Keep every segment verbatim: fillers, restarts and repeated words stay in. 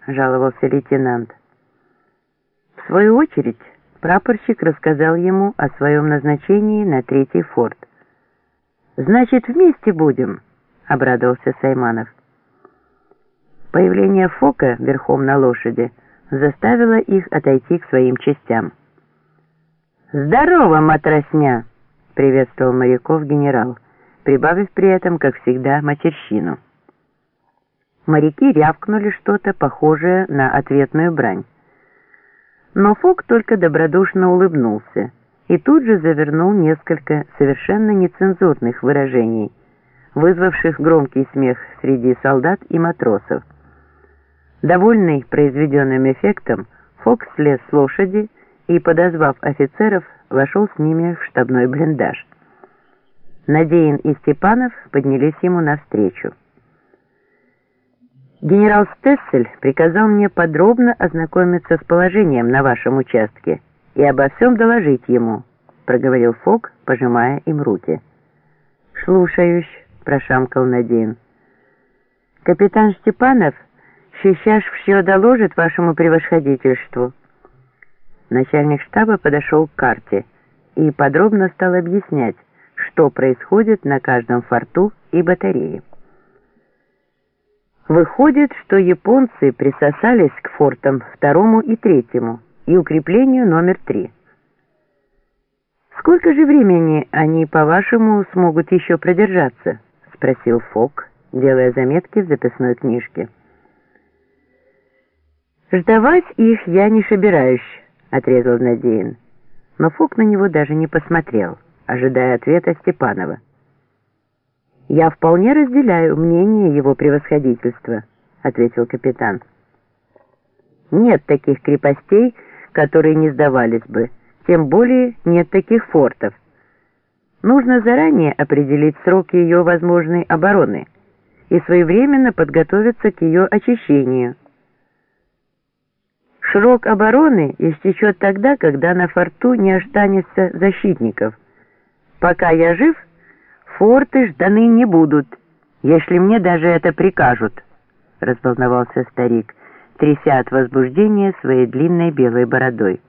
— жаловался лейтенант. В свою очередь прапорщик рассказал ему о своем назначении на третий форт. «Значит, вместе будем?» — обрадовался Сайманов. Появление Фока верхом на лошади заставило их отойти к своим частям. «Здорово, матросня!» — приветствовал моряков генерал, прибавив при этом, как всегда, матерщину. Моряки рявкнули что-то похожее на ответную брань. Но Фок только добродушно улыбнулся и тут же завернул несколько совершенно нецензурных выражений, вызвавших громкий смех среди солдат и матросов. Довольный произведенным эффектом, Фок слез с лошади и, подозвав офицеров, вошел с ними в штабной блиндаж. Надеин и Степанов поднялись ему навстречу. «Генерал Стессель приказал мне подробно ознакомиться с положением на вашем участке и обо всем доложить ему», — проговорил Фок, пожимая им руки. «Слушаюсь», — прошамкал Надеин. «Капитан Степанов сейчас все доложит вашему превосходительству». Начальник штаба подошел к карте и подробно стал объяснять, что происходит на каждом форту и батарее. Выходит, что японцы присосались к фортам второму и третьему и укреплению номер три. «Сколько же времени они, по-вашему, смогут еще продержаться?» — спросил Фок, делая заметки в записной книжке. «Ждавать их я не собираюсь», — отрезал Надеин. Но Фок на него даже не посмотрел, ожидая ответа Степанова. «Я вполне разделяю мнение его превосходительства», — ответил капитан. «Нет таких крепостей, которые не сдавались бы, тем более нет таких фортов. Нужно заранее определить срок ее возможной обороны и своевременно подготовиться к ее очищению. Срок обороны истечет тогда, когда на форту не останется защитников. Пока я жив, форты жданы не будут, если мне даже это прикажут», — разволновался старик, тряся от возбуждения своей длинной белой бородой.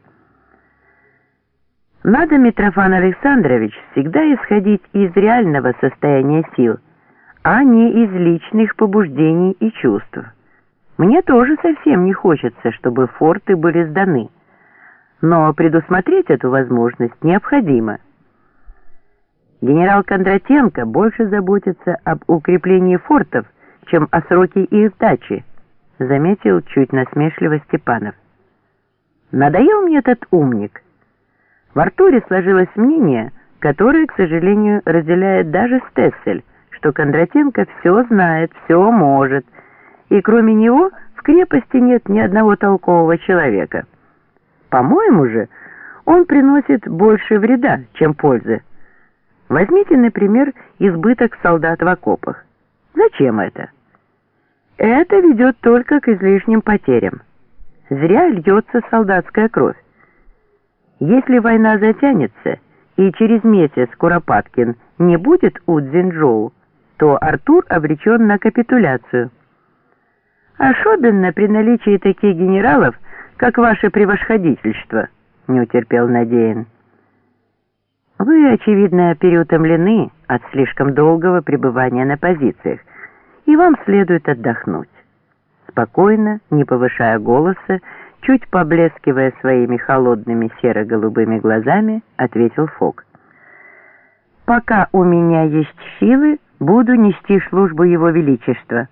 «Надо, Митрофан Александрович, всегда исходить из реального состояния сил, а не из личных побуждений и чувств. Мне тоже совсем не хочется, чтобы форты были сданы, но предусмотреть эту возможность необходимо. Генерал Кондратенко больше заботится об укреплении фортов, чем о сроке их сдачи», — заметил чуть насмешливо Степанов. «Надоел мне этот умник. В Артуре сложилось мнение, которое, к сожалению, разделяет даже Стессель, что Кондратенко все знает, все может, и кроме него в крепости нет ни одного толкового человека. По-моему же, он приносит больше вреда, чем пользы. Возьмите, например, избыток солдат в окопах. Зачем это? Это ведет только к излишним потерям. Зря льется солдатская кровь. Если война затянется, и через месяц Куропаткин не будет у Цзиньчжоу, то Артур обречен на капитуляцию. Особенно при наличии таких генералов, как ваше превосходительство, не утерпел Надеин. Вы, очевидно, переутомлены от слишком долгого пребывания на позициях, и вам следует отдохнуть. Спокойно, не повышая голоса, чуть поблескивая своими холодными серо-голубыми глазами, ответил Фок. «Пока у меня есть силы, буду нести службу Его Величества».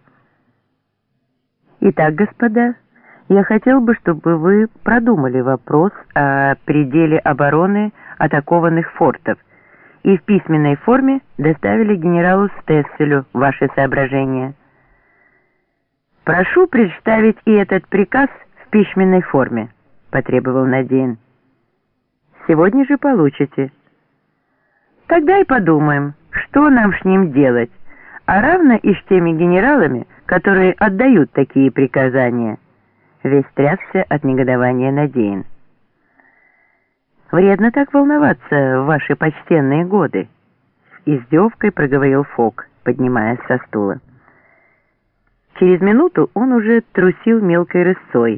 «Итак, господа, я хотел бы, чтобы вы продумали вопрос о пределе обороны атакованных фортов и в письменной форме доставили генералу Стесселю ваши соображения. Прошу представить и этот приказ в письменной форме», — потребовал Надеин. «Сегодня же получите». «Тогда и подумаем, что нам с ним делать, а равно и с теми генералами, которые отдают такие приказания». Весь трясся от негодования Надеин. «Вредно так волноваться в ваши почтенные годы», — с издевкой проговорил Фок, поднимаясь со стула. Через минуту он уже трусил мелкой рысцой.